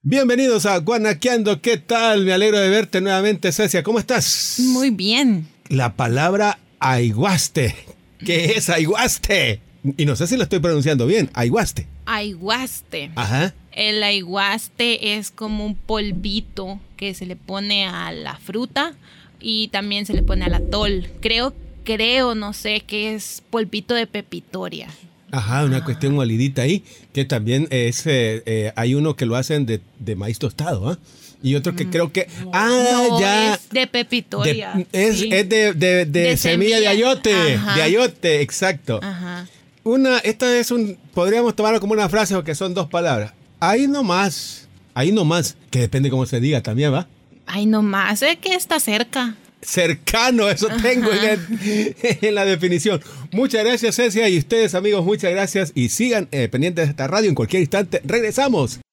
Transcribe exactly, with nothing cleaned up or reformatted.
Bienvenidos a Guanaqueando. ¿Qué tal? Me alegro de verte nuevamente, Cecia. ¿Cómo estás? Muy bien. La palabra aiguaste. ¿Qué es aiguaste? Y no sé si lo estoy pronunciando bien. Aiguaste. Aiguaste. Ajá. El aiguaste es como un polvito que se le pone a la fruta y también se le pone al atol. Creo, creo, no sé, que es polvito de pepitoria. Ajá, una Ah. cuestión molidita ahí, que también es, eh, eh, hay uno que lo hacen de, de maíz tostado, ¿ah? ¿eh? Y otro que creo que, ah, No, ya. es de pepitoria. De, es, sí. es de, de, de, De semilla de semilla. ayote, Ajá. de ayote, exacto. Ajá. Una, esta es un, podríamos tomarlo como una frase porque son dos palabras. Ahí nomás, ahí nomás, que depende cómo se diga también, ¿va? Ay, nomás, es que está cerca. Cercano, eso tengo en, el, en la definición. Muchas gracias, Cecia, y ustedes, amigos, muchas gracias. Y sigan eh, pendientes de esta radio. En cualquier instante regresamos.